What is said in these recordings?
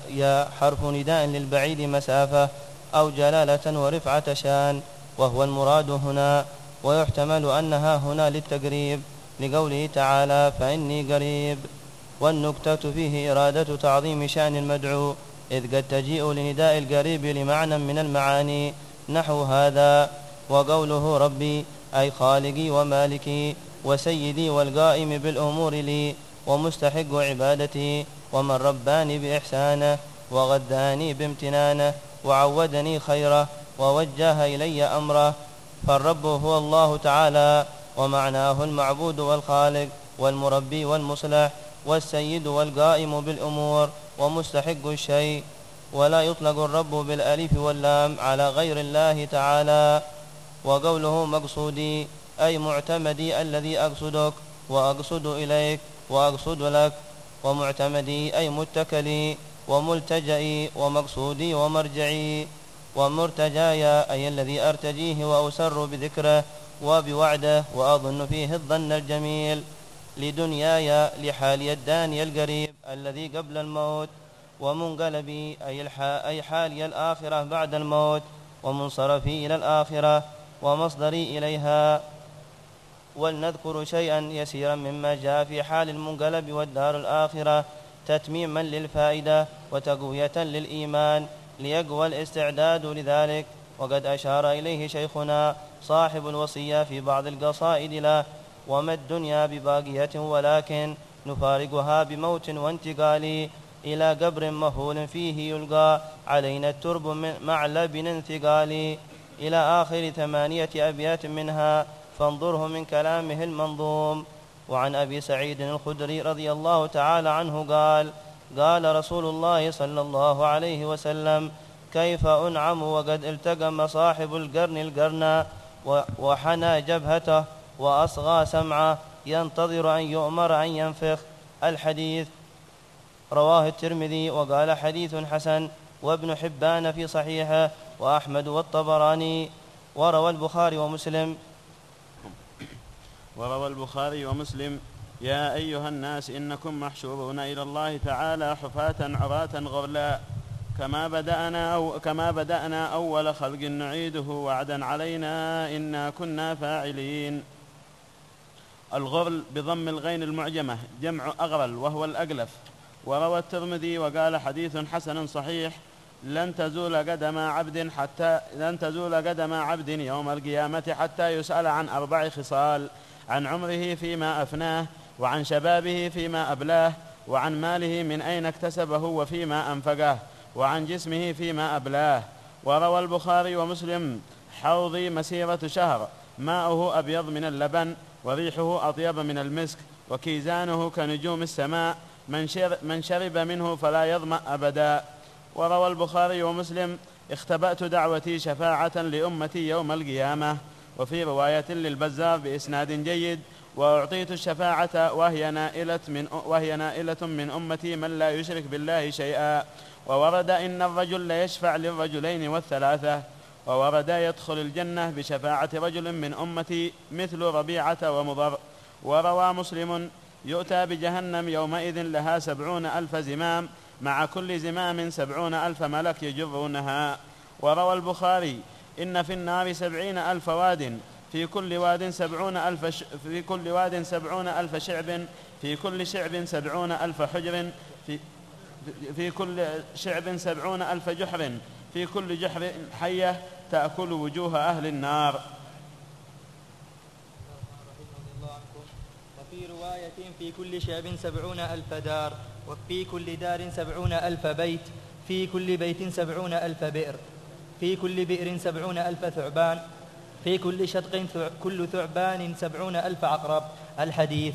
يا حرف نداء للبعيد مسافة أو جلالة ورفعة شان، وهو المراد هنا. ويحتمل أنها هنا للتقريب لقوله تعالى فإني قريب. والنكتة فيه إرادة تعظيم شأن المدعو، إذ قد تجيء لنداء القريب لمعنى من المعاني نحو هذا. وقوله ربي أي خالقي ومالكي وسيدي والقائم بالأمور لي ومستحق عبادتي، ومن رباني بإحسانه وغذاني بامتنانه وعودني خيره ووجه إلي أمره. فالرب هو الله تعالى، ومعناه المعبود والخالق والمربي والمصلح والسيد والقائم بالأمور ومستحق الشيء. ولا يطلق الرب بالألف واللام على غير الله تعالى. وقوله مقصودي أي معتمدي الذي أقصدك وأقصد إليك وأقصد لك، ومعتمدي أي متكلي وملتجئي ومقصودي ومرجعي، ومرتجاي أي الذي أرتجيه وأسر بذكره وبوعده وأظن فيه الظن الجميل. لدنياي لحالي الداني القريب الذي قبل الموت، ومنقلبي أي حالي الآخرة بعد الموت، ومنصرفي إلى الآخرة ومصدري إليها. ولنذكر شيئا يسيرا مما جاء في حال المنقلب والدار الآخرة تتميما للفائدة وتقوية للإيمان ليقوى الاستعداد لذلك. وقد أشار إليه شيخنا صاحب الوصية في بعض القصائد له: وما الدنيا بباقية ولكن نفارقها بموت وانتقال، إلى قبر مهول فيه يلقى علينا الترب من معلب انثقال، إلى آخر 8 أبيات منها، فانظره من كلامه المنظوم. وعن أبي سعيد الخدري رضي الله تعالى عنه قال: قال رسول الله صلى الله عليه وسلم: كيف أنعم وقد التقم صاحب القرن القرن وحنى جبهته وأصغى سمعه ينتظر أن يؤمر أن ينفخ. الحديث رواه الترمذي وقال حديث حسن، وابن حبان في صحيحه، وأحمد والطبراني. وروى البخاري ومسلم: يا أيها الناس إنكم محشورون إلى الله تعالى حفاة عراة غرلا، كما بدأنا أول خلق نعيده وعدا علينا إنا كنا فاعلين. الغرل بضم الغين المعجمة جمع أغرل وهو الأقلف. وروى الترمذي وقال حديث حسن صحيح: لن تزول قدم عبد يوم القيامة حتى يسأل عن 4 خصال: عن عمره فيما أفناه، وعن شبابه فيما أبلاه، وعن ماله من أين اكتسبه وفيما أنفقه، وعن جسمه فيما أبلاه. وروى البخاري ومسلم: حوضي مسيرة شهر، ماؤه أبيض من اللبن وريحه أطيب من المسك وكيزانه كنجوم السماء، من شرب منه فلا يظمأ أبدا. وروى البخاري ومسلم: اختبأت دعوتي شفاعة لأمتي يوم القيامة. وفي رواية للبزار بإسناد جيد: وأعطيت الشفاعة وهي نائلة من أمتي من لا يشرك بالله شيئا. وورد: إن الرجل ليشفع للرجلين والثلاثة. وورد: يدخل الجنة بشفاعة رجل من أمتي مثل ربيعة ومضر. وروى مسلم: يؤتى بجهنم يومئذ لها 70,000 زمام، مع كل زمام 70,000 ملك يجرونها. وروى البخاري: إن في النار 70,000 واد، في كل واد 70,000 شعب، في كل شعب 70,000 حجر، في كل شعب 70,000 جحر، في كل جحر حية تأكل وجوه أهل النار. وفي رواية: في كل شعب 70,000 دار، وفي كل دار 70,000 بيت، في كل بيت 70,000 بئر، في كل بئر 70,000 ثعبان، في كل شدق كل ثعبان 70,000 عقرب. الحديث.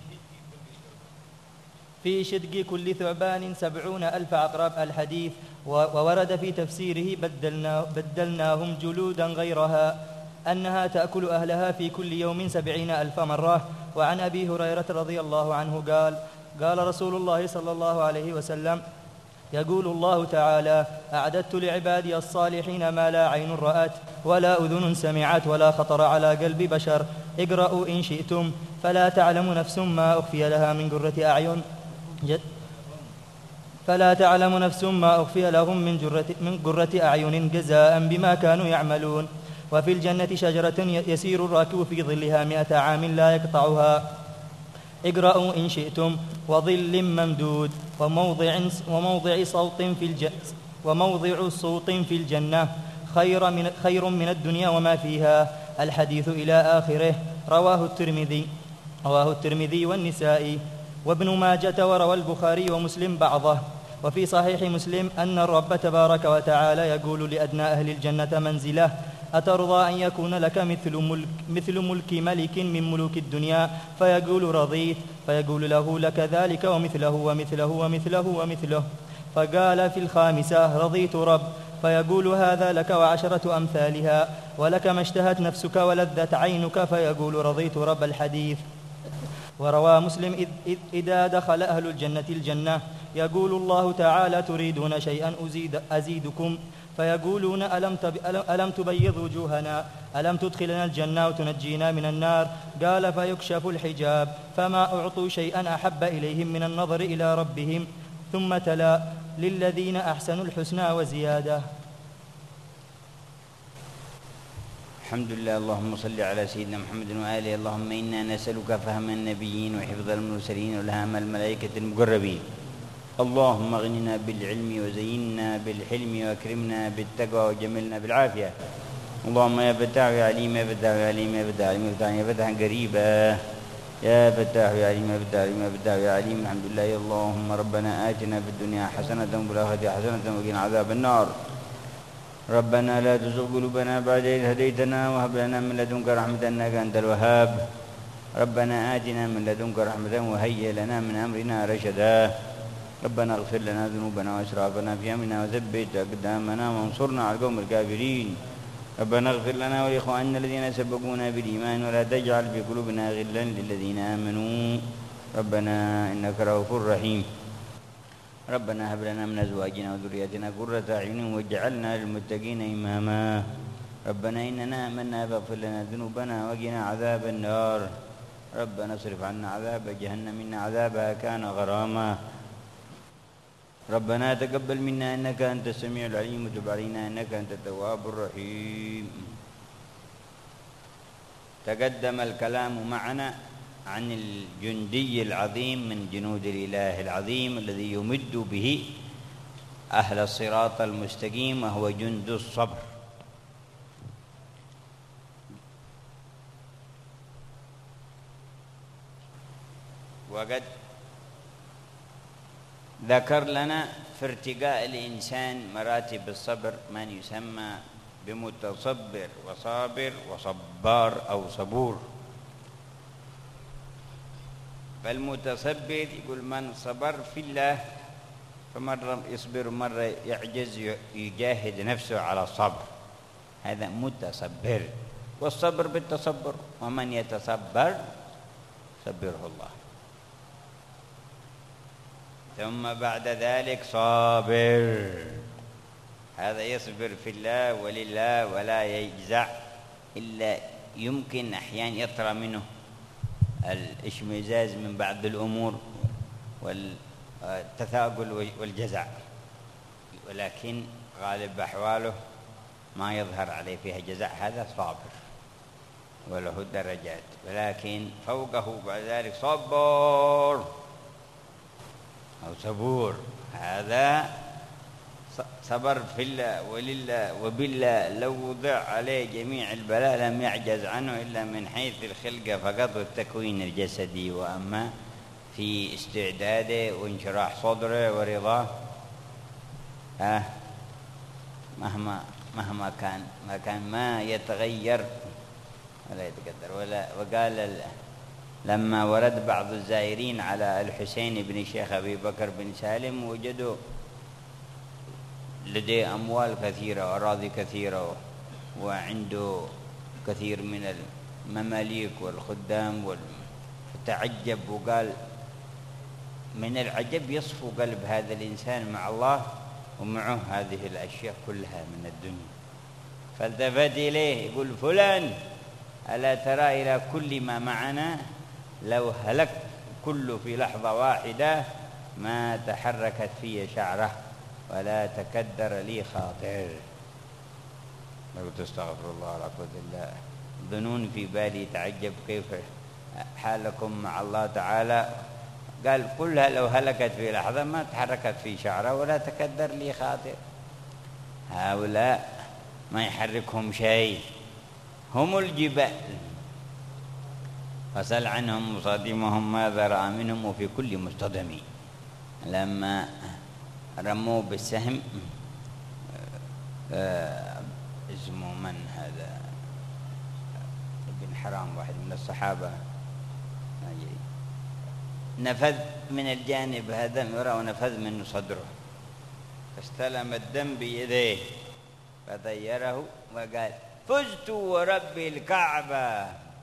في شدق كل ثعبان 70,000 عقرب. الحديث. وورد في تفسيره: بدلناهم جلودا غيرها، أنها تأكل أهلها في كل يوم 70,000 مرة. وعن أبي هريرة رضي الله عنه قال: قال رسول الله صلى الله عليه وسلم: يقول الله تعالى: أعددت لعبادي الصالحين ما لا عين رأت ولا أذن سمعت ولا خطر على قلب بشر. اقرأوا إن شئتم، فلا تعلم نفس ما أخفي لها من قرة أعين فلا تعلم نفس ما أخفي لهم من قرة أعين جزاء بما كانوا يعملون. وفي الجنة شجرة يسير الراكب في ظلها 100 عام لا يقطعها، اقرأوا إن شئتم، وظل ممدود، وموضع صوت في الجنة، خير من الدنيا وما فيها. الحديث إلى آخره. رواه الترمذي والنسائي وابن ماجة، وروى البخاري ومسلم بعضه. وفي صحيح مسلم أن الرب تبارك وتعالى يقول لأدنى أهل الجنة منزله: أترضى أن يكون لك مثل ملك ملك من ملوك الدنيا؟ فيقول: رضيت. فيقول له: لك ذلك ومثله ومثله ومثله ومثله. فقال في الخامسة: رضيت رب. فيقول: هذا لك وعشرة أمثالها، ولك ما اشتهت نفسك ولذت عينك. فيقول: رضيت رب. الحديث. وروى مسلم: إذا دخل أهل الجنة يقول الله تعالى: تريدون شيئا أزيدكم؟ فيقولون: ألم تبيض وجوهنا؟ ألم تدخلنا الجنة وتنجينا من النار؟ قال: فيكشف الحجاب، فما أعطوا شيئا أحب إليهم من النظر إلى ربهم. ثم تلا: للذين أحسنوا الحسنى وزيادة. الحمد لله. اللهم صل على سيدنا محمد وآله. اللهم إنا نسألك فهم النبيين وحفظ المرسلين والهام الملائكة المقربين. اللهم اغننا بالعلم وزينا بالحلم واكرمنا بالتقوى وجملنا بالعافية. اللهم يا فتاح يا عليم يا فتاح يا عليم يا فتاح يا فتاح يا فتاح قريبا يا فتاح يا عليم يا فتاح يا فتاح يا عليم. الحمد لله. اللهم ربنا آتنا في الدنيا حسنة وفي الآخرة حسنة وقنا عذاب النار. ربنا لا تزغ قلوبنا بعد إذ هديتنا وهب لنا من لدنك رحمة إنك أنت الوهاب. ربنا آتنا من لدنك رحمة وهيئ لنا من أمرنا رشدا. ربنا اغفر لنا ذنوبنا وإسرافنا في أمرنا وثبت أقدامنا وانصرنا على القوم الكافرين. ربنا اغفر لنا ولإخواننا الذين سبقونا بالإيمان ولا تجعل في قلوبنا غلا للذين آمنوا ربنا إنك رؤوف رحيم. ربنا هب لنا من أزواجنا وذرياتنا قرة أعين واجعلنا للمتقين إماما. ربنا إننا آمنا فاغفر لنا ذنوبنا وقنا عذاب النار. ربنا اصرف عنا عذاب جهنم إن عذابها كان غراما. ربنا تقبل منا إنك أنت السميع العليم وتب علينا إنك أنت التواب الرحيم. تقدم الكلام معنا عن الجندي العظيم من جنود الإله العظيم الذي يمد به أهل الصراط المستقيم، وهو جند الصبر. وقد ذكر لنا في ارتقاء الإنسان مراتب الصبر من يسمى بمتصبر وصابر وصبار أو صبور. فالمتصبر يقول من صبر في الله، فمرة يصبر ومرة يعجز يجاهد نفسه على الصبر، هذا متصبر. والصبر بالتصبر، ومن يتصبر صبره الله. ثم بعد ذلك صابر، هذا يصبر في الله ولله ولا يجزع، إلا يمكن أحيانا يطرأ منه الاشمئزاز من بعض الأمور والتثاقل والجزع، ولكن غالب أحواله ما يظهر عليه فيها جزع، هذا صابر وله درجات. ولكن فوقه بعد ذلك صبر أو صبور، هذا صبر في الله ولله وبالله. لو وضع عليه جميع البلاء لم يعجز عنه إلا من حيث الخلقة فقط والتكوين الجسدي، وأما في استعداده وانشراح صدره ورضاه مهما كان ما يتغير ولا يتقدر. وقال لما ورد بعض الزائرين على الحسين بن الشيخ أبي بكر بن سالم وجدوا لديه أموال كثيرة وأراضي كثيرة وعنده كثير من المماليك والخدام فتعجب وقال من العجب يصفو قلب هذا الإنسان مع الله ومعه هذه الأشياء كلها من الدنيا. فالتفت إليه يقول فلان ألا ترى إلى كل ما معنا لو هلك كله في لحظة واحدة ما تحركت في شعرة ولا تكدر لي خاطر. قلت استغفر الله لا قوة إلا بالله. ظنون في بالي تعجب كيف حالكم مع الله تعالى. قال كلها لو هلكت في لحظة ما تحركت في شعرة ولا تكدر لي خاطر. هؤلاء ما يحركهم شيء، هم الجبال. فسل عنهم مصادمهم ماذا رأى منهم وفي كل مصطدم. لما رموا بالسهم اسمه من هذا ابن حرام واحد من الصحابة نفذ من الجانب هذا المرأة ونفذ منه صدره فاستلم الدم بيديه فطيره وقال فزت ورب الكعبة،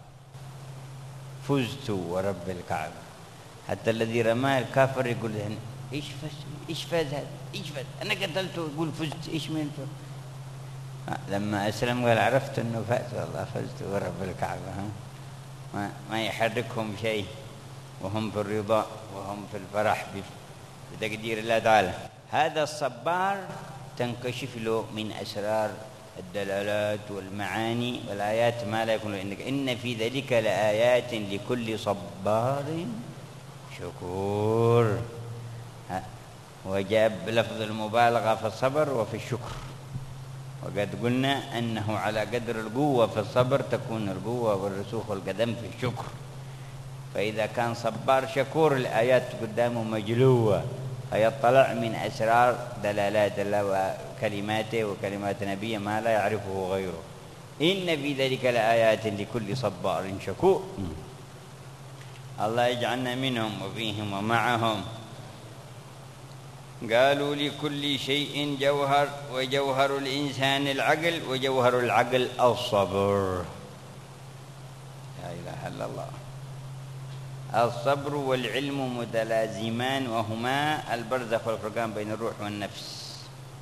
فزت ورب الكعبة. حتى الذي رماه الكافر يقول ايش فاز هذا، ايش فاز، انا قتلته، يقول فزت، ايش من فاز؟ لما أسلم قال عرفت أنه فاز، والله فزت ورب الكعبة. ما يحركهم شيء وهم في الرضا وهم في الفرح بتقدير الله تعالى. هذا الصبار تنكشف له من أسرار الدلالات والمعاني والآيات ما لا يكون عندك. إن في ذلك لآيات لكل صبار شكور. وجاب لفظ المبالغة في الصبر وفي الشكر. وقد قلنا أنه على قدر القوة في الصبر تكون القوة والرسوخ والقدم في الشكر. فإذا كان صبار شكور الآيات قدامه مجلوة فيطلع من أسرار دلالات الله وكلماته وكلمات نبيه ما لا يعرفه غيره. إن في ذلك لآيات لكل صبار شكور. الله يجعلنا منهم وفيهم ومعهم. قالوا لكل شيء جوهر، وجوهر الإنسان العقل، وجوهر العقل الصبر. لا إله إلا الله. الصبر والعلم متلازمان وهما البرزخ والفرقان بين الروح والنفس.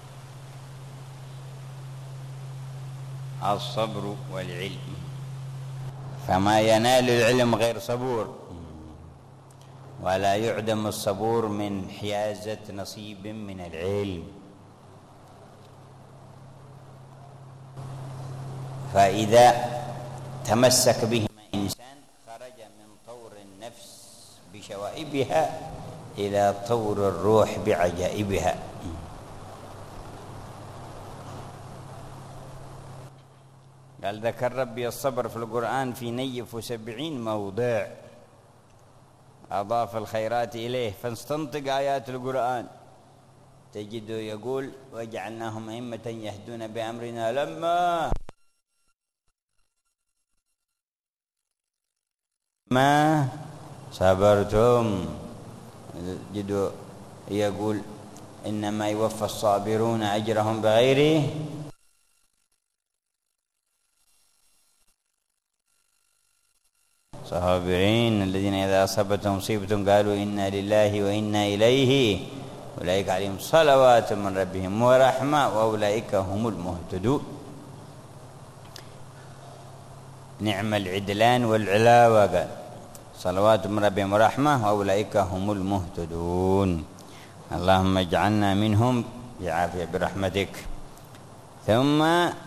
الصبر والعلم، فما ينال العلم غير صبور، ولا يعدم الصبور من حيازة نصيب من العلم. فإذا تمسك بهما إنسان خرج من طور النفس بشوائبها إلى طور الروح بعجائبها. قال ذكر ربي الصبر في القرآن في نيف 70 موضع، أضاف الخيرات إليه. فاستنطق آيات القرآن تجده يقول وجعلناهم أئمة يهدون بأمرنا لما ما صبرتم. تجده يقول إنما يوفى الصابرون أجرهم بغير صابرين الذين إذا أصابتهم مصيبة قالوا إنا لله وإنا إليه أولئك عليهم صلوات من ربهم ورحمة وأولئك هم المهتدون. نعم العدلان والعلاوة، قال صلوات من ربهم ورحمة وأولئك هم المهتدون. اللهم اجعلنا منهم بعافية برحمتك. ثم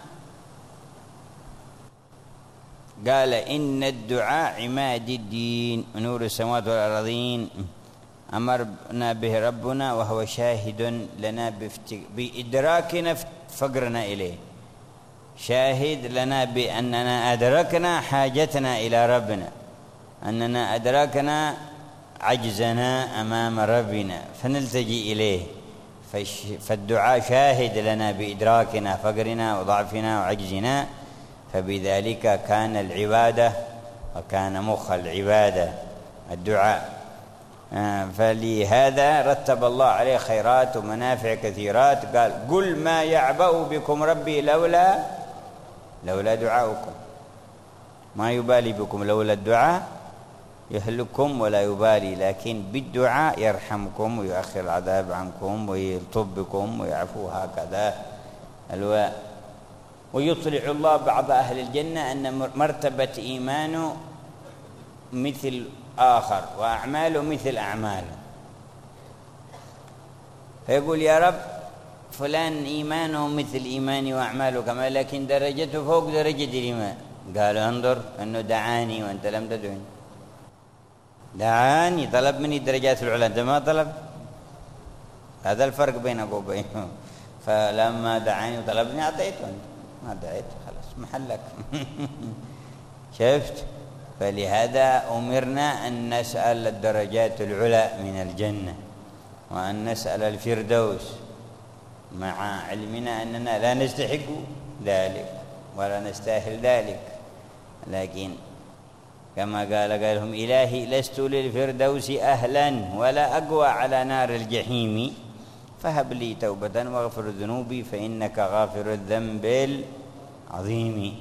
قال إن الدعاء عماد الدين ونور السماوات والأرضين، أمرنا به ربنا وهو شاهد لنا بإدراكنا فقرنا إليه، شاهد لنا بأننا أدركنا حاجتنا إلى ربنا، أننا أدركنا عجزنا أمام ربنا فنلتجي إليه. فالدعاء شاهد لنا بإدراكنا فقرنا وضعفنا وعجزنا، فبذلك كان العبادة وكان مخ العبادة الدعاء. فلهذا رتب الله عليه خيرات ومنافع كثيرات. قال قل ما يعبأ بكم ربي لولا دعاؤكم، ما يبالي بكم، لولا الدعاء يهلككم ولا يبالي، لكن بالدعاء يرحمكم ويؤخر العذاب عنكم ويلطف بكم ويعفو هكذا. ويطلع الله بعض أهل الجنة أن مرتبة إيمانه مثل آخر وأعماله مثل أعماله. فيقول يا رب فلان إيمانه مثل إيماني وأعماله كما، لكن درجته فوق درجة الإيمان. قال انظر أنه دعاني وأنت لم تدعني، دعاني طلب مني الدرجات العلى، أنت ما طلب. هذا الفرق بينك وبينه. فلما دعاني وطلبني أعطيته، أنت ما دعيت خلاص محلك. شفت؟ فلهذا أمرنا أن نسأل الدرجات العلى من الجنة، وأن نسأل الفردوس، مع علمنا أننا لا نستحق ذلك ولا نستاهل ذلك، لكن كما قال لهم إلهي لست للفردوس أهلا ولا أقوى على نار الجحيم، فهب لي توبة واغفر ذنوبي فإنك غافر الذنب العظيم.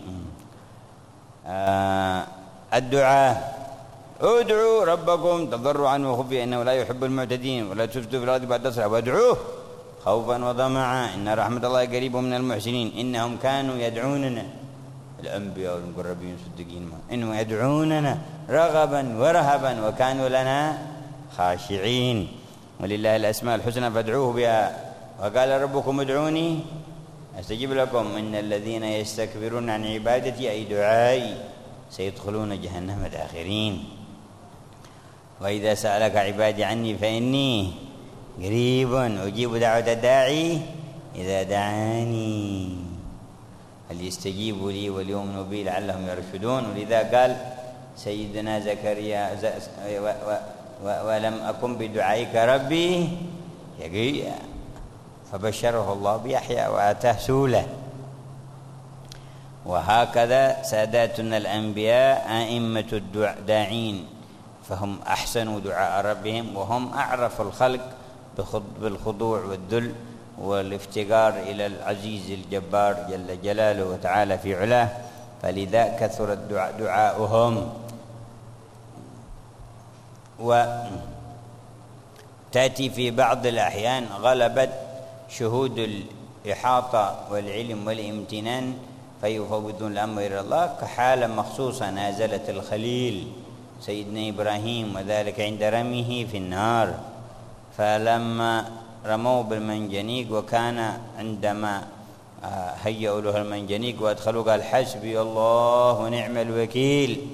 الدعاء: ادعوا ربكم تضرعا وخفيا إنه لا يحب المعتدين ولا تفسدوا في الأرض بعد إصلاحها وادعوه خوفا وطمعا إن رحمة الله قريب من المحسنين إنهم كانوا يدعوننا، الأنبياء والمقربين الصديقين، إنهم يدعوننا رغبا ورهبا وكانوا لنا خاشعين. ولله الأسماء الحسنى فادعوه بها، وقال ربكم ادعوني أستجب لكم إن الذين يستكبرون عن عبادتي أي دعائي سيدخلون جهنم داخرين. وإذا سألك عبادي عني فإني قريب أجيب دعوة الداعي إذا دعاني فليستجيبوا لي وليؤمنوا بي لعلهم يرشدون. ولذا قال سيدنا زكريا ولم أكن بدعائك ربي شقيا، فبشره الله بيحيى وآتاه سولة. وهكذا ساداتنا الأنبياء أئمة الداعين، فهم أحسنوا دعاء ربهم وهم أعرف الخلق بالخضوع والذل والافتقار إلى العزيز الجبار جل جلاله وتعالى في علاه، فلذا كثر دعاؤهم. وتأتي في بعض الأحيان غلبت شهود الإحاطة والعلم والامتنان فيفوضون الأمر إلى الله، كحالة مخصوصة نازلت الخليل سيدنا إبراهيم، وذلك عند رميه في النار. فلما رموا بالمنجنيق وكان عندما هيئوا له المنجنيق وأدخلوا قال حسبي الله ونعم الوكيل.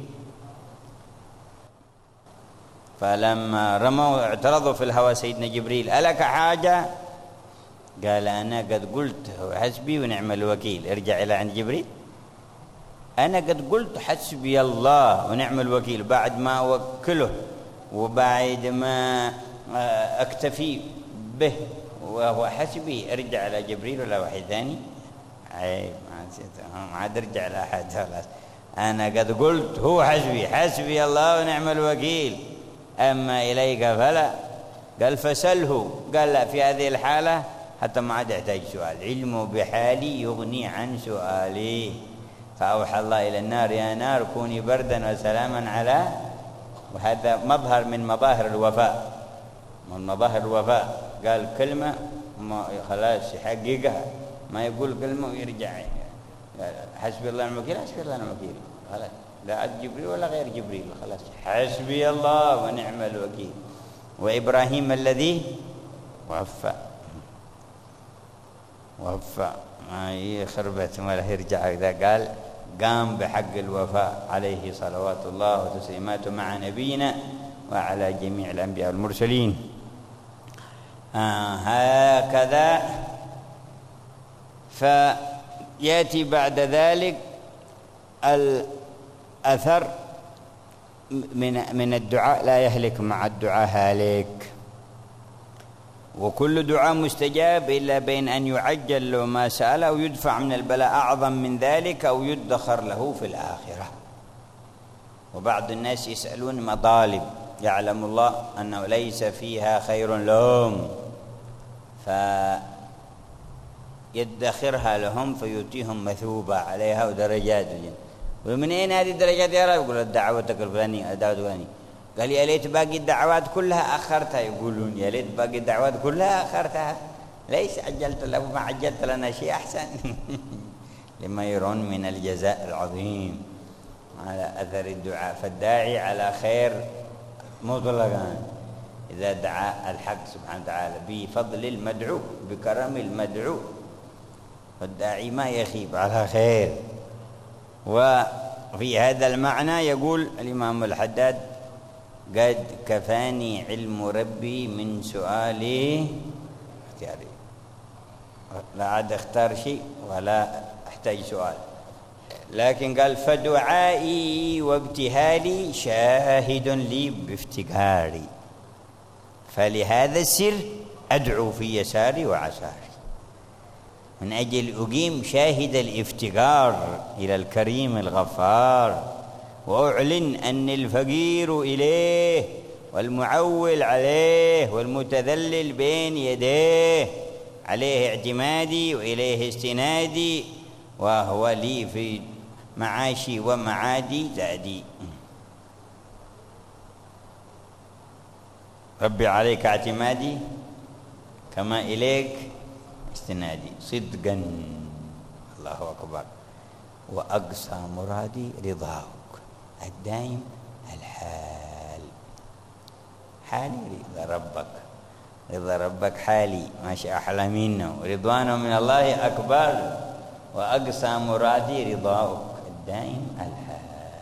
فلما رموا اعترضوا في الهواء سيدنا جبريل ألك حاجة؟ قال أنا قد قلت حسبي ونعم الوكيل. ارجع إلى عند جبريل، أنا قد قلت حسبي الله ونعم الوكيل بعد ما أوكله وبعد ما أكتفي به وهو حسبي. ارجع على جبريل ولا واحد ثاني؟ عيب، ما عاد ارجع على أحد خلاص. أنا قد قلت هو حسبي، حسبي الله ونعم الوكيل، أما إليك فلا. قال فسله، قال لا، في هذه الحالة حتى ما عاد يحتاج سؤال، علمه بحالي يغني عن سؤالي. فأوحى الله إلى النار يا نار كوني بردا وسلاما على، وهذا مظهر من مظاهر الوفاء، من مظاهر الوفاء. قال كلمة ما خلاص يحققها، ما يقول كلمة ويرجع. حسبي الله ونعم الوكيل، حسبي الله ونعم الوكيل، خلاص لا عاد جبريل ولا غير جبريل، خلاص حسبي الله ونعم الوكيل. وإبراهيم الذي وفى ما يخربت ولا يرجع، إذا قال قام بحق الوفاء عليه صلوات الله وتسليماته مع نبينا وعلى جميع الأنبياء والمرسلين. هكذا. فيأتي بعد ذلك الأثر من الدعاء لا يهلك مع الدعاء هالك، وكل دعاء مستجاب إلا بين أن يعجل له ما سأل أو يدفع من البلاء أعظم من ذلك أو يدخر له في الآخرة. وبعض الناس يسألون مطالب يعلم الله أنه ليس فيها خير لهم فيدخرها لهم فيؤتيهم مثوبة عليها ودرجات. ومن أين هذه الدرجات يا رب؟ يقول دعوتك الفلانية الدعوة الفلانية. قال يا ليت باقي الدعوات كلها أخرتها، يقولون يا ليت باقي الدعوات كلها أخرتها، ليس عجلت له، ما عجلت لنا شيء أحسن. لما يرون من الجزاء العظيم على أثر الدعاء. فالداعي على خير مطلقا إذا دعا الحق سبحانه وتعالى بفضل المدعو بكرم المدعو، والداعي ما يخيب على خير. وفي هذا المعنى يقول الإمام الحداد: قد كفاني علم ربي من سؤالي اختياري. لا عاد اختار شيء ولا احتاج سؤال، لكن قال: فدعائي وابتهالي شاهد لي بافتقاري، فلهذا السر أدعو في يساري وعساري، من أجل أقيم شاهد الافتقار إلى الكريم الغفار، وأعلن أني الفقير إليه والمعول عليه والمتذلل بين يديه، عليه اعتمادي وإليه استنادي، وهو لي في معاشي ومعادي زادي. ربي عليك اعتمادي كما إليك استنادي صدقا، الله أكبر، وأقصى مرادي رضاك الدائم الحال، حالي رضا ربك، رضا ربك حالي ما شاء أحلى منه، ورضوانه من الله أكبر، وأقصى مرادي رضاك الدائم الحال.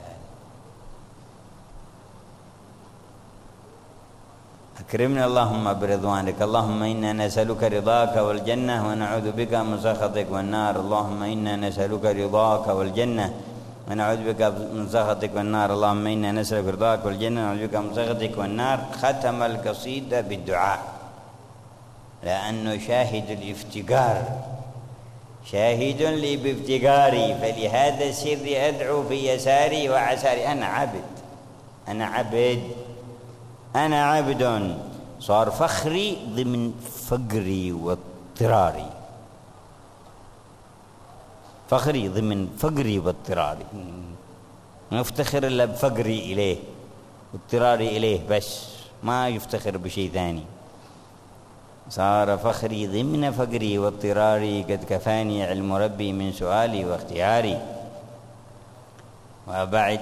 أكرمنا اللهم برضوانك، اللهم إنا نسألك رضاك والجنة ونعوذ بك من سخطك والنار، اللهم إنا نسألك رضاك والجنة ونعوذ بك من سخطك والنار، اللهم إنا نسألك رضاك والجنة ونعوذ بك من سخطك والنار. ختم القصيدة بالدعاء لأنه شاهد الافتقار، شاهد لي بافتقاري، فلهذا السر أدعو في يساري وعساري. أنا عبد، أنا عبد، أنا عبد، صار فخري ضمن فقري واضطراري، فخري ضمن فقري واضطراري، ما يفتخر إلا بفقري إليه واضطراري إليه بس، ما يفتخر بشيء ثاني. صار فخري ضمن فقري واضطراري، قد كفاني علم ربي من سؤالي واختياري. وبعد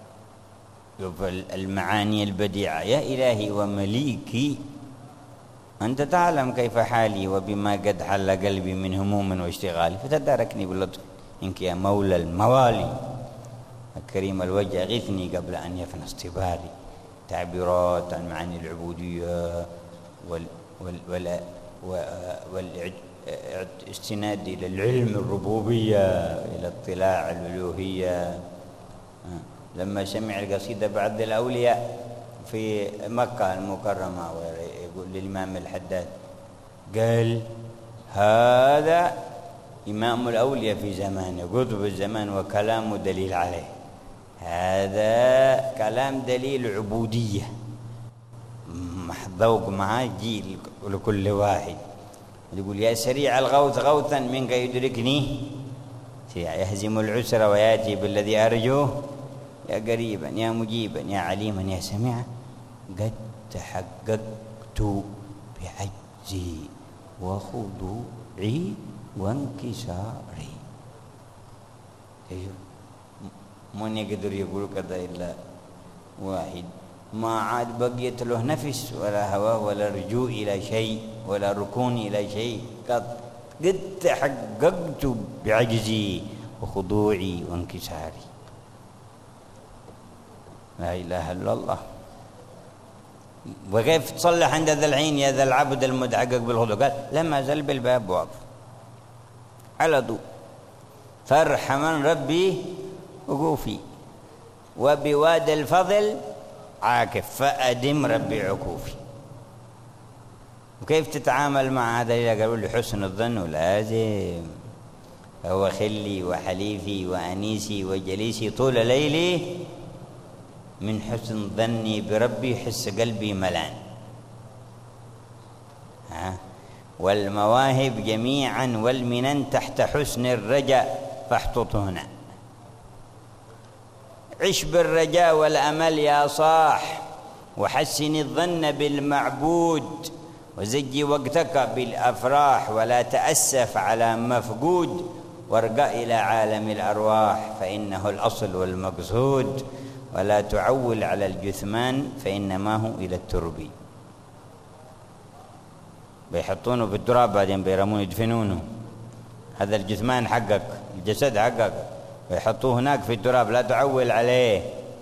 المعاني البديعة: يا إلهي ومليكي أنت تعلم كيف حالي وبما قد حل قلبي من هموم واشتغالي، فتداركني باللطف إنك يا مولى الموالي، الكريم الوجه غثني قبل أن يفنى اصطباري. تعبيرات عن معاني العبودية والاستناد إلى العلم الربوبية، إلى اطلاع الألوهية. لما سمع القصيدة بعض الأولياء في مكة المكرمة ويقول للإمام الحداد، قال: هذا إمام الأولياء في زمانه، قطب الزمان، وكلامه دليل عليه، هذا كلام دليل عبودية، ذوق معاه جيل لكل واحد. يقول: يا سريع الغوث غوثا منك يدركني، يهزم العسر وياتي بالذي أرجوه، يا قريبا يا مجيبا يا عليما يا سميعا، قد تحققت بعجزي وخضوعي وانكساري. من يقدر يقول كذا إلا واحد، ما عاد بقيت له نفس ولا هواه ولا رجوع إلى شيء ولا ركون إلى شيء، قد تحققت بعجزي وخضوعي وانكساري. لا إله إلا الله. وكيف تصلح عند ذا الحين يا ذا العبد المتحقق بالخضوع؟ قال: لما زل بالباب واقف على ضوء، فارحمن ربي وقوفي، وبواد الفضل عاكف، فأدم ربي عكوفي. وكيف تتعامل مع هذا؟ قالوا لي: حسن الظن ولازم، فهو خلي وحليفي وأنيسي وجليسي طول ليلي، من حسن ظني بربي حس قلبي ملان. والمواهب جميعا والمنن تحت حسن الرجاء فاحتط هنا. عش بالرجاء والأمل يا صاح، وحسن الظن بالمعبود، وزجي وقتك بالأفراح، ولا تأسف على مفقود، وارجع إلى عالم الأرواح فإنه الأصل والمقصود، ولا تعول على الجثمان فإنما هو إلى الترب. بيحطونه في التراب بعدين بيرمونه يدفنونه. هذا الجثمان حقك، الجسد حقك بيحطوه هناك في التراب، لا تعول عليه.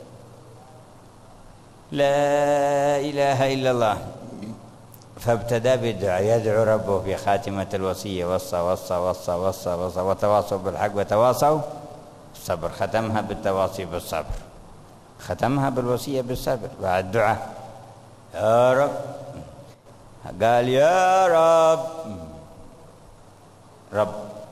لا إله إلا الله. فابتدأ بالدعاء يدعو ربه في خاتمة الوصية: وصى وصى وصى وصى وصى وتواصوا بالحق وتواصوا الصبر. ختمها بالتواصي بالصبر، ختمها بالوصية بالصبر. بعد دعاء يا رب، قال يا رب، رب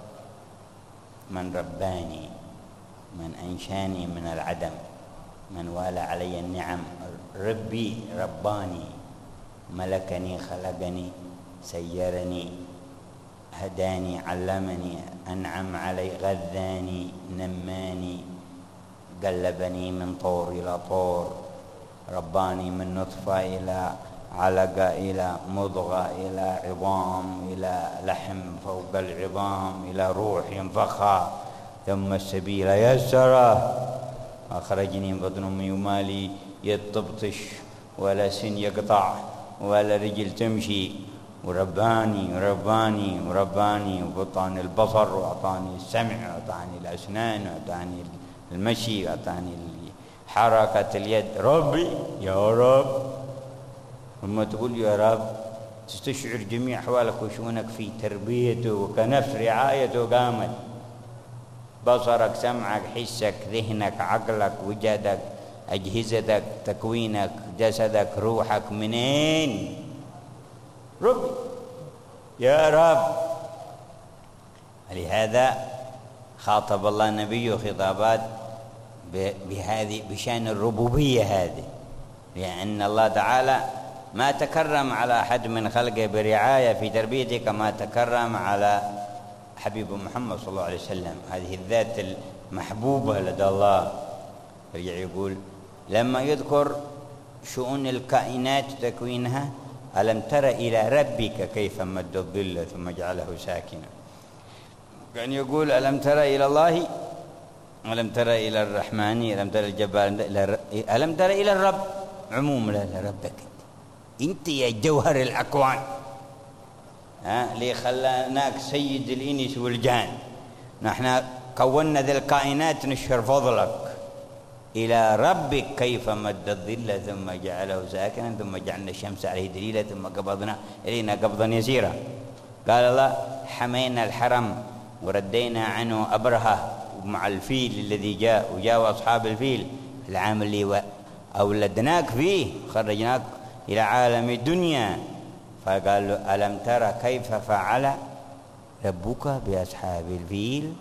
من رباني، من أنشاني من العدم، من والى علي النعم. ربي رباني، ملكني خلقني سيرني هداني علمني أنعم علي غذاني نماني قلبني من طور إلى طور رباني من نطفة إلى علقة إلى مضغة إلى عظام إلى لحم فوق العظام إلى روح ينفخها ثم السبيل يسره أخرجني من بطن أمي ومالي يتبطش ولا سن يقطع ولا رجل تمشي ورباني ورباني ورباني وبطاني البصر وأعطاني السمع وأعطاني الأسنان وأعطاني المشي وأعطاني حركة اليد. ربي يا رب. ثم تقول يا رب تستشعر جميع أحوالك وشؤونك في تربيته وكنفس رعايته قامت. بصرك، سمعك، حسك، ذهنك، عقلك، وجدك، أجهزتك، تكوينك، جسدك، روحك، منين؟ ربي يا رب. لهذا خاطب الله نبيه خطابات بشأن الربوبية هذه، لأن الله تعالى ما تكرم على أحد من خلقه برعاية في تربيته كما تكرم على حبيب محمد صلى الله عليه وسلم. هذه الذات المحبوبة لدى الله. يرجع يقول لما يذكر شؤون الكائنات تكوينها: ألم تر إلى ربك كيف مد الظل ثم جعله ساكنا. كان يقول ألم تر إلى الله، ألم تر إلى الرحمن، ألم تر الجبار، ألم تر إلى الرب عموم. لا ربك أنت يا جوهر الأكوان، اللي خلاناك سيد الإنس والجان. نحن كونا ذي الكائنات نشكر فضلك. إلى ربك كيف مد الظل ثم جعله ساكنا ثم جعلنا الشمس عليه دليلا ثم قبضنا إلينا قبضا يسيرا. قال الله حمينا الحرم وردينا عنه أبرهة مع الفيل الذي جاء وجاء أصحاب الفيل العام اللي أولدناك فيه خرجناك إلى عالم الدنيا. فقال له ألم ترى كيف فعل ربك بأصحاب الفيل؟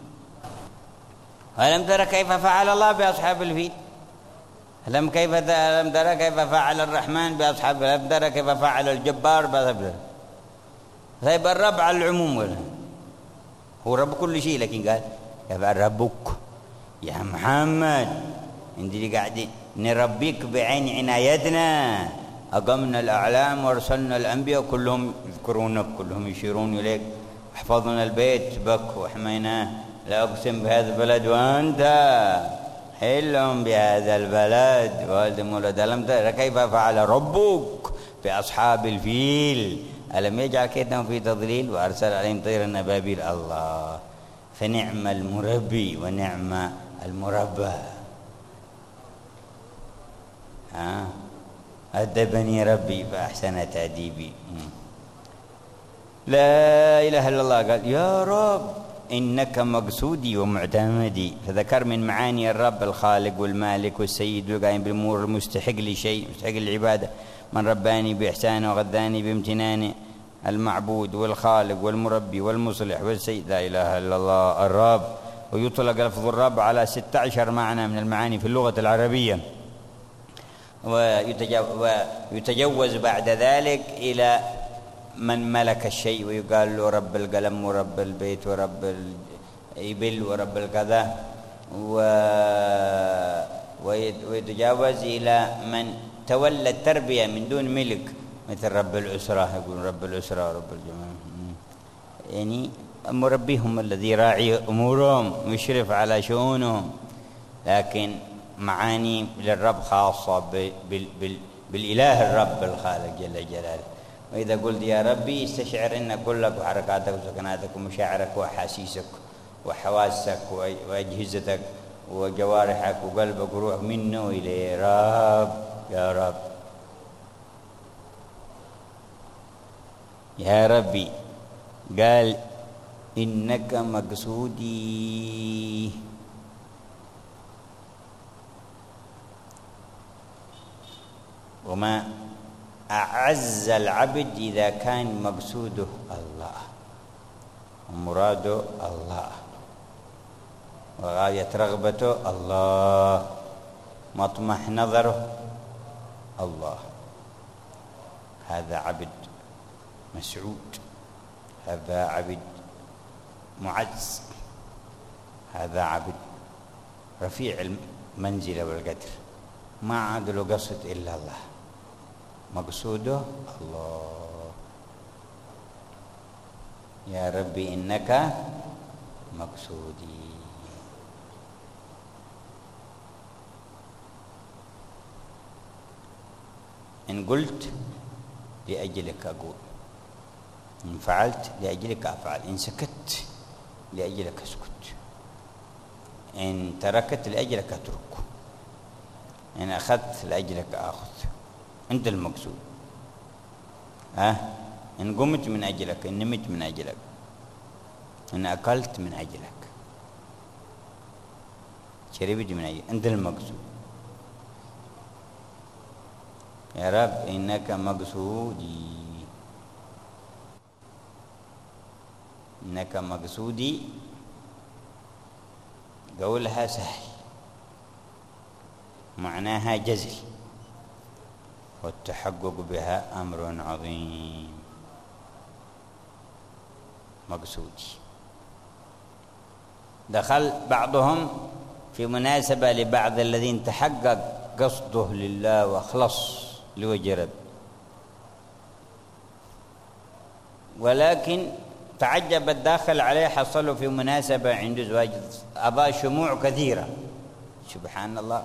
ألم ترى كيف فعل الله بأصحاب الفيل؟ ألم ترى كيف فعل الرحمن بأصحاب؟ ألم ترى كيف فعل الجبار بأصحاب؟ طيب الرب على العموم ولا هو رب كل شيء، لكن قال يفعل ربك يا محمد. عندي قاعدين نربيك بعين عنايتنا. أقمنا الأعلام وارسلنا الأنبياء كلهم يذكرونك، كلهم يشيرون إليك. حفظنا البيت بك وحميناه. لا أقسم بهذا البلد وأنت حلهم بهذا البلد والد مولد. ألم ترى كيف فعل ربك بأصحاب الفيل؟ ألم يجعل كيدهم في تضليل وأرسل عليهم طيرا أبابيل. الله، فنعم المربي ونعم المربى. أدبني ربي فأحسن تأديبي. لا إله إلا الله. قال يا رب إنك مقصودي ومعتمدي. فذكر من معاني الرب الخالق والمالك والسيد والقائم بالأمور المستحق لشيء، مستحق العبادة. من رباني بإحسانه وغذاني بامتنانه. المعبود والخالق والمربي والمصلح والسيد. لا إله إلا الله الرب. ويطلق لفظ الرب على 16 معنى من المعاني في اللغة العربية، ويتجوز بعد ذلك إلى من ملك الشيء ويقال له رب القلم ورب البيت ورب الإبل ورب الكذا، ويتجاوز إلى من تولى التربية من دون ملك، مثل رب الأسرة، يقول رب الأسرة ورب الجماعة، يعني مربيهم الذي يراعي أمورهم ويشرف على شؤونهم. لكن معاني للرب خاصة بالإله الرب الخالق جل جلاله. وإذا قلت يا ربي استشعر أن كلك وحركاتك وسكناتك ومشاعرك وأحاسيسك وحواسك وأجهزتك وجوارحك وقلبك وروحك منه إليه رب يا رب يا ربي. قال إنك مقصودي. وما أعز العبد إذا كان مقصوده الله ومراده الله وغاية رغبته الله مطمح نظره الله. هذا عبد مسعود، هذا عبد معز، هذا عبد رفيع المنزلة والقدر، ما عاد له قصد إلا الله، مقصوده الله. يا ربي إنك مقصودي. إن قلت لأجلك أقول، إن فعلت لأجلك أفعل، إن سكت لأجلك أسكت، إن تركت لأجلك أترك، إن أخذت لأجلك آخذ. أنت المقصود. إن قمت من أجلك، إن نمت من أجلك، إن أكلت من أجلك، شربت من أجلك، أنت المقصود. يا رب إنك مقصودي، إنك مقصودي. قولها سهل، معناها جزل، والتحقق بها أمر عظيم. مقصودي. دخل بعضهم في مناسبة لبعض الذين تحقق قصده لله وأخلص لوجه رب، ولكن تعجب الداخل عليه حصله في مناسبة عند زواج، أضاء شموع كثيرة سبحان الله،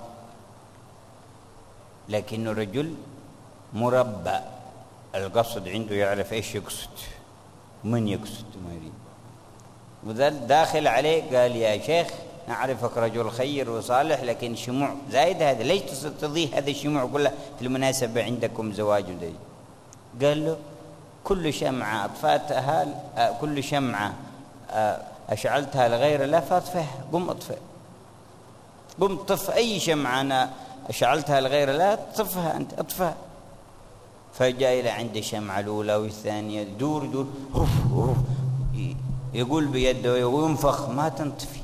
لكنه رجل مربى القصد عنده، يعرف إيش يقصد، من يقصد ما يريد. وذا داخل عليه قال يا شيخ نعرفك رجل خير وصالح، لكن شموع زايد هذا، ليش تضيء هذا الشموع كلها في المناسبة عندكم زواج ودي؟ قال له كل شمعة أطفأتها، كل شمعة أشعلتها لغير الله فأطفئها، قم أطفئ، قم طف أي شمعة أنا أشعلتها لغير الله طفها أنت، أطفئها. فجاء إلى عند الشمعة الأولى والثانية، دور يقول بيده وينفخ ما تنطفي،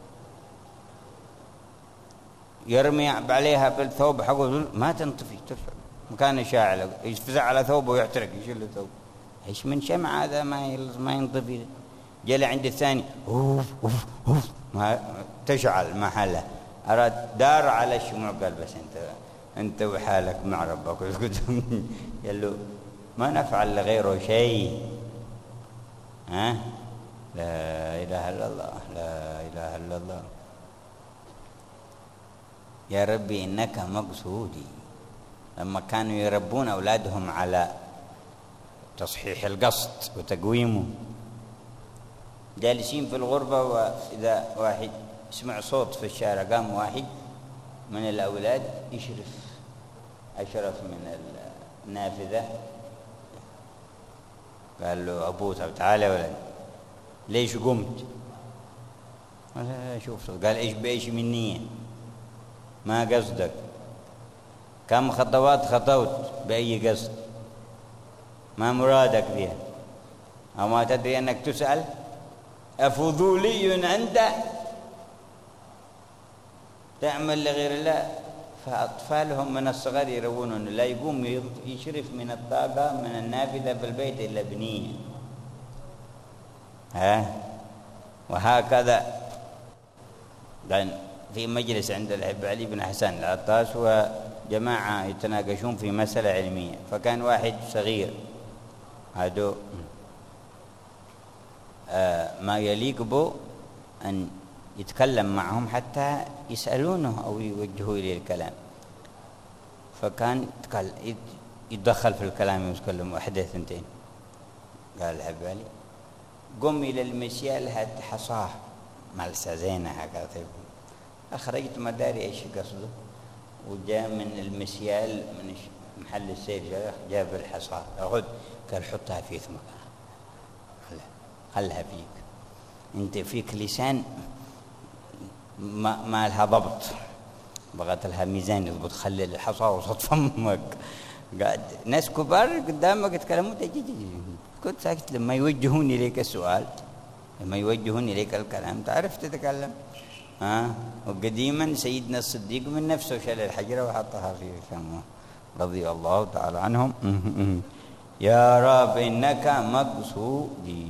يرمي عليها بالثوب حقه ما تنطفي، ترفع مكان شاعل، يفزع على ثوبه ويحترق، يشيل الثوب. ايش من شمعة هذا ما ينطفي. جاء عند الثاني ما تشعل محله، أراد دار على الشموع، قال بس أنت وحالك مع ربك. قال له ما نفعل لغيره شيء. لا إله إلا الله، لا إله إلا الله. يا ربي إنك مقصودي. لما كانوا يربون أولادهم على تصحيح القصد وتقويمه، جالسين في الغربة، وإذا واحد سمع صوت في الشارع، قام واحد من الأولاد أشرف من النافذة، قال له أبوه تعال يا ولد ليش قمت؟ شوف قال إيش بإيش منية، ما قصدك، كم خطوات خطوت بأي قصد، ما مرادك بها، أما تدري أنك تسأل أفضولي أنت تعمل لغير الله؟ فأطفالهم من الصغر يرون أنه لا يقوم يشرف من الطاقة من النافذة في البيت إلا بنية. وهكذا كان في مجلس عند الحب علي بن حسن العطاس وجماعة يتناقشون في مسألة علمية، فكان واحد صغير هذا ما يليق به أن يتكلم معهم حتى يسألونه أو يوجهوا إليه الكلام، فكان يتدخل في الكلام ويتكلم واحدة ثنتين. قال الحبالي قم إلى المسيال هات حصاه ملسة زينة هكذا. أخرجت مداري إيش قصده، وجاء من المسيال من محل السير جاب الحصى أخذ، قال حطها في مكانها، خلها فيك، أنت فيك لسان ما لها ضبط، بغت لها ميزان يضبط، خلي الحصى وسط فمك. قاعد ناس كبار قدامك يتكلمون كنت ساكت لما يوجهون إليك السؤال، لما يوجهون إليك الكلام تعرف تتكلم. وقديما سيدنا الصديق من نفسه شال الحجرة وحطها في فمه رضي الله تعالى عنهم. يا رب إنك مقصودي.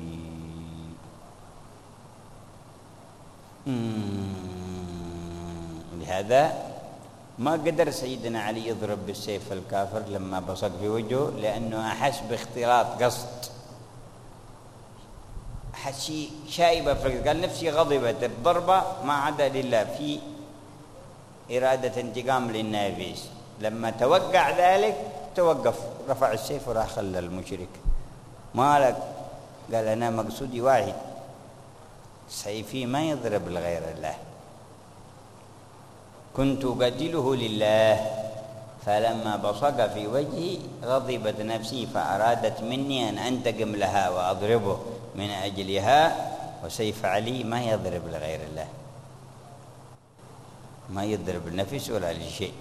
لهذا ما قدر سيدنا علي يضرب بالسيف الكافر لما بصق في وجهه، لأنه أحس باختلاط قصد، أحس شايبة في، قال نفسي غضبت الضربة ما عدا لله، في إرادة انتقام للنافذ. لما توقع ذلك توقف، رفع السيف وراح خلى المشرك. مالك؟ قال أنا مقصودي واحد، سيفي ما يضرب لغير الله، كنت أقتله لله، فلما بصق في وجهي غضبت نفسي فأرادت مني أن أنتقم لها وأضربه من أجلها، وسيف علي ما يضرب لغير الله، ما يضرب النفس ولا لشيء.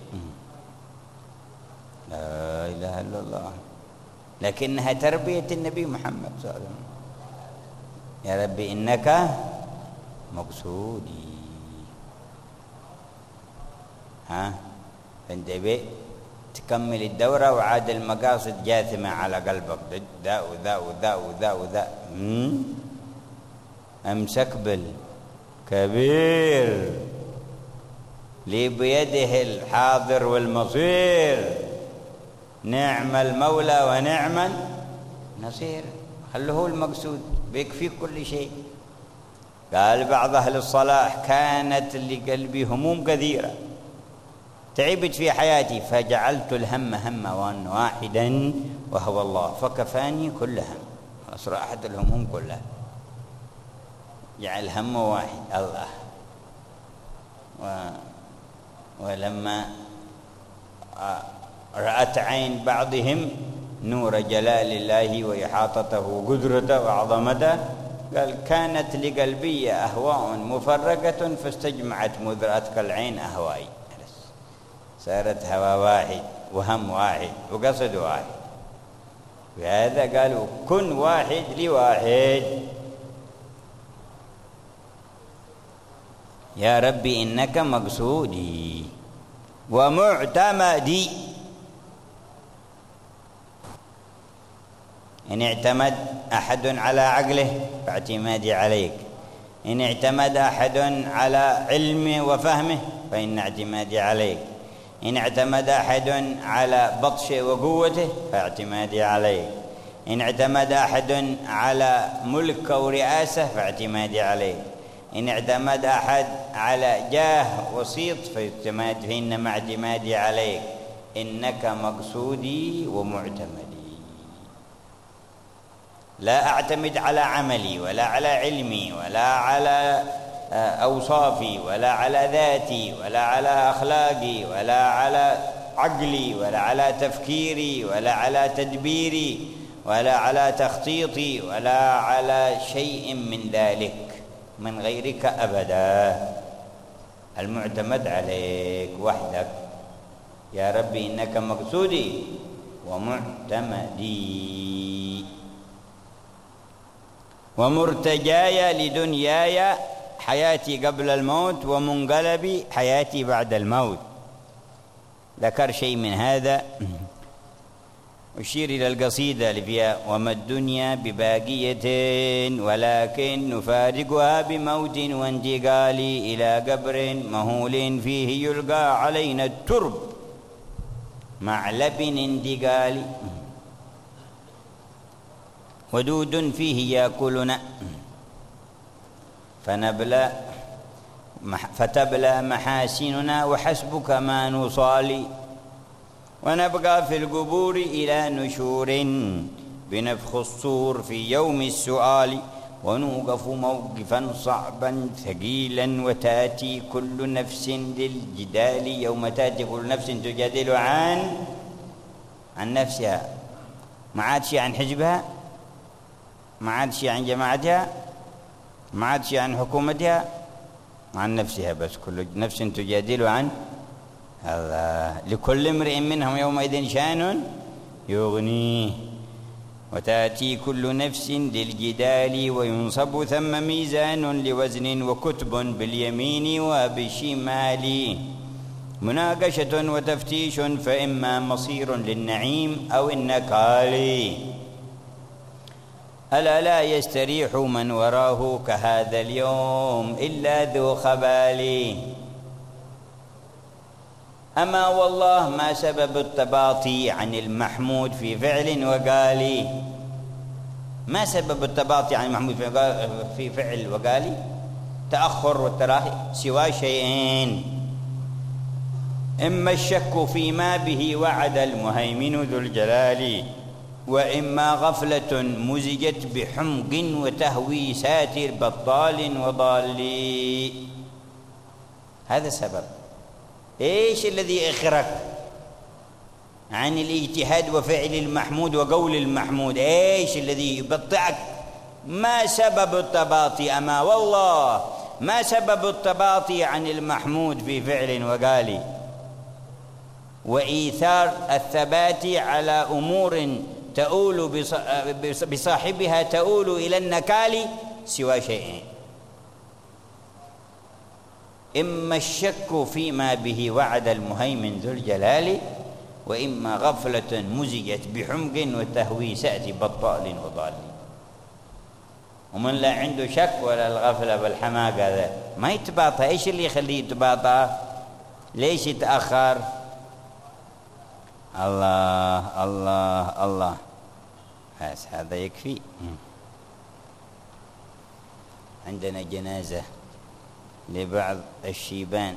لا إله إلا الله. لكنها تربية النبي محمد صلى الله عليه وسلم. يا ربي إنك مقصودي. أنت تكمل الدورة وعاد المقاصد جاثمة على قلبك، ذا وذا وذا وذا وذا. أمسك بالكبير لي بيده الحاضر والمصير، نعم المولى ونعم النصير. خله هو المقصود، بيكفيك كل شيء. قال بعض أهل الصلاح كانت لقلبي هموم كثيرة تعبت في حياتي، فجعلت الهم هم واحدا وهو الله، فكفاني كل هم. خلاص راحت الهموم كلها، جعل هم واحد الله. ولما رأت عين بعضهم نور جلال الله وإحاطته قدرته وعظمته، قال كانت لقلبي أهواء مفرقة فاستجمعت مذ رأتك العين أهوائي، صارت هوى واحد وهم واحد وقصد واحد. وهذا قالوا كن واحد لواحد. يا ربي إنك مقصودي ومعتمدي. إن اعتمد أحد على عقله فاعتمادي عليك، إن اعتمد أحد على علمه وفهمه فإن اعتمادي عليك، إن اعتمد أحد على بطشه وقوته فاعتمادي عليك، إن اعتمد أحد على ملك أو رئاسة فاعتمادي عليك، إن اعتمد أحد على جاه وسيط فإنما اعتمادي عليك. إنك مقصودي ومعتمدي. لا أعتمد على عملي ولا على علمي ولا على أوصافي ولا على ذاتي ولا على أخلاقي ولا على عقلي ولا على تفكيري ولا على تدبيري ولا على تخطيطي ولا على شيء من ذلك من غيرك أبدا. المعتمد عليك وحدك. يا ربي إنك مقصودي ومعتمدي ومرتجاي لدنياي حياتي قبل الموت ومنقلبي حياتي بعد الموت. ذكر شيء من هذا. أشير إلى القصيدة اللي فيها وما الدنيا بباقية ولكن نفارقها بموت وانتقال إلى قبر مهول فيه يلقى علينا الترب مع لبن انتقال ودود فيه يأكلنا فتبلى محاسننا وحسبك ما نصالي ونبقى في القبور إلى نشور بنفخ الصور في يوم السؤال، ونوقف موقفا صعبا ثقيلا، وتأتي كل نفس للجدال، يوم تأتي كل نفس تجادل عن نفسها، ما عاد شيء عن حزبها، ما عاد شيء عن جماعتها، ما عاد شيء عن حكومتها، عن نفسها بس. كل نفس تجادل عن الله، لكل امرئ منهم يومئذ شان يغنيه. وتأتي كل نفس للجدال، وينصب ثم ميزان لوزن، وكتب باليمين وبالشمال، مناقشة وتفتيش، فإما مصير للنعيم أو النكال. ألا لا يستريح من وراه كهذا اليوم إلا ذو خبال. أما والله ما سبب التباطي عن المحمود في فعل وقال؟ ما سبب التباطي عن المحمود في فعل وقال؟ تأخر والتراخي سوى شيئين: إما الشك فيما به وعد المهيمن ذو الجلال، وإما غفلة مزجت بحمق وتهويسات بطال وضال. هذا السبب. إيش الذي أخرك عن الاجتهاد وفعل المحمود وقول المحمود؟ إيش الذي يبطئك؟ ما سبب التباطي؟ أما والله ما سبب التباطي عن المحمود في فعل وقال، وإيثار الثبات على أمور تؤول بصاحبها تؤول إلى النكال سوى شيئين: إما الشك فيما به وعد المهيمن ذو الجلال، وإما غفلة مزجت بحمق وتهويسات بطال وضال. ومن لا عنده شك ولا الغفلة والحماق هذا ما يتباطى. إيش اللي يخليه يتباطى؟ ليش يتأخر؟ الله الله الله، بس هذا يكفي. عندنا جنازة لبعض الشيبان،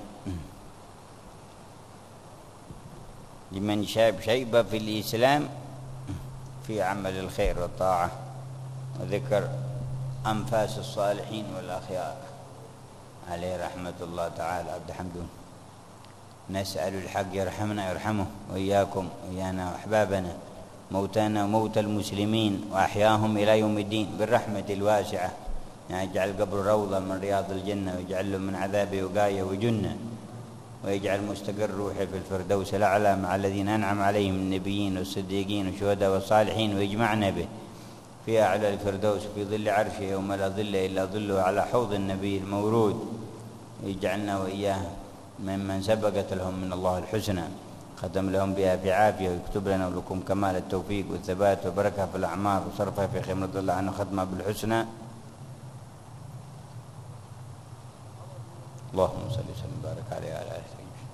لمن شاب شيبة في الإسلام في عمل الخير والطاعة، وذكر أنفاس الصالحين والأخيار عليه رحمة الله تعالى عبد حمدون. نسأل الحق يرحمنا يرحمه وإياكم وإيانا وأحبابنا، موتانا وموتى المسلمين، وأحياهم إلى يوم الدين بالرحمة الواسعة، يجعل قبر روضة من رياض الجنة، ويجعل له من عذابه وقاية وجنة، ويجعل مستقر روحه في الفردوس الأعلى مع الذين أنعم عليهم من النبيين والصديقين والشهداء والصالحين، ويجمعنا به في أعلى الفردوس في ظل عرشه يوم لا ظل إلا ظله، على حوض النبي المورود، ويجعلنا وإياه ممن سبقت لهم من الله الحسنى، ختم لهم بها بعافية، ويكتب لنا ولكم كمال التوفيق والثبات وبركة في الأعمار، وصرفها في خير رضي الله عنه ختمها بالحسنى. اللهم صل وسلم وبارك عليه وعلى آله وصحبه.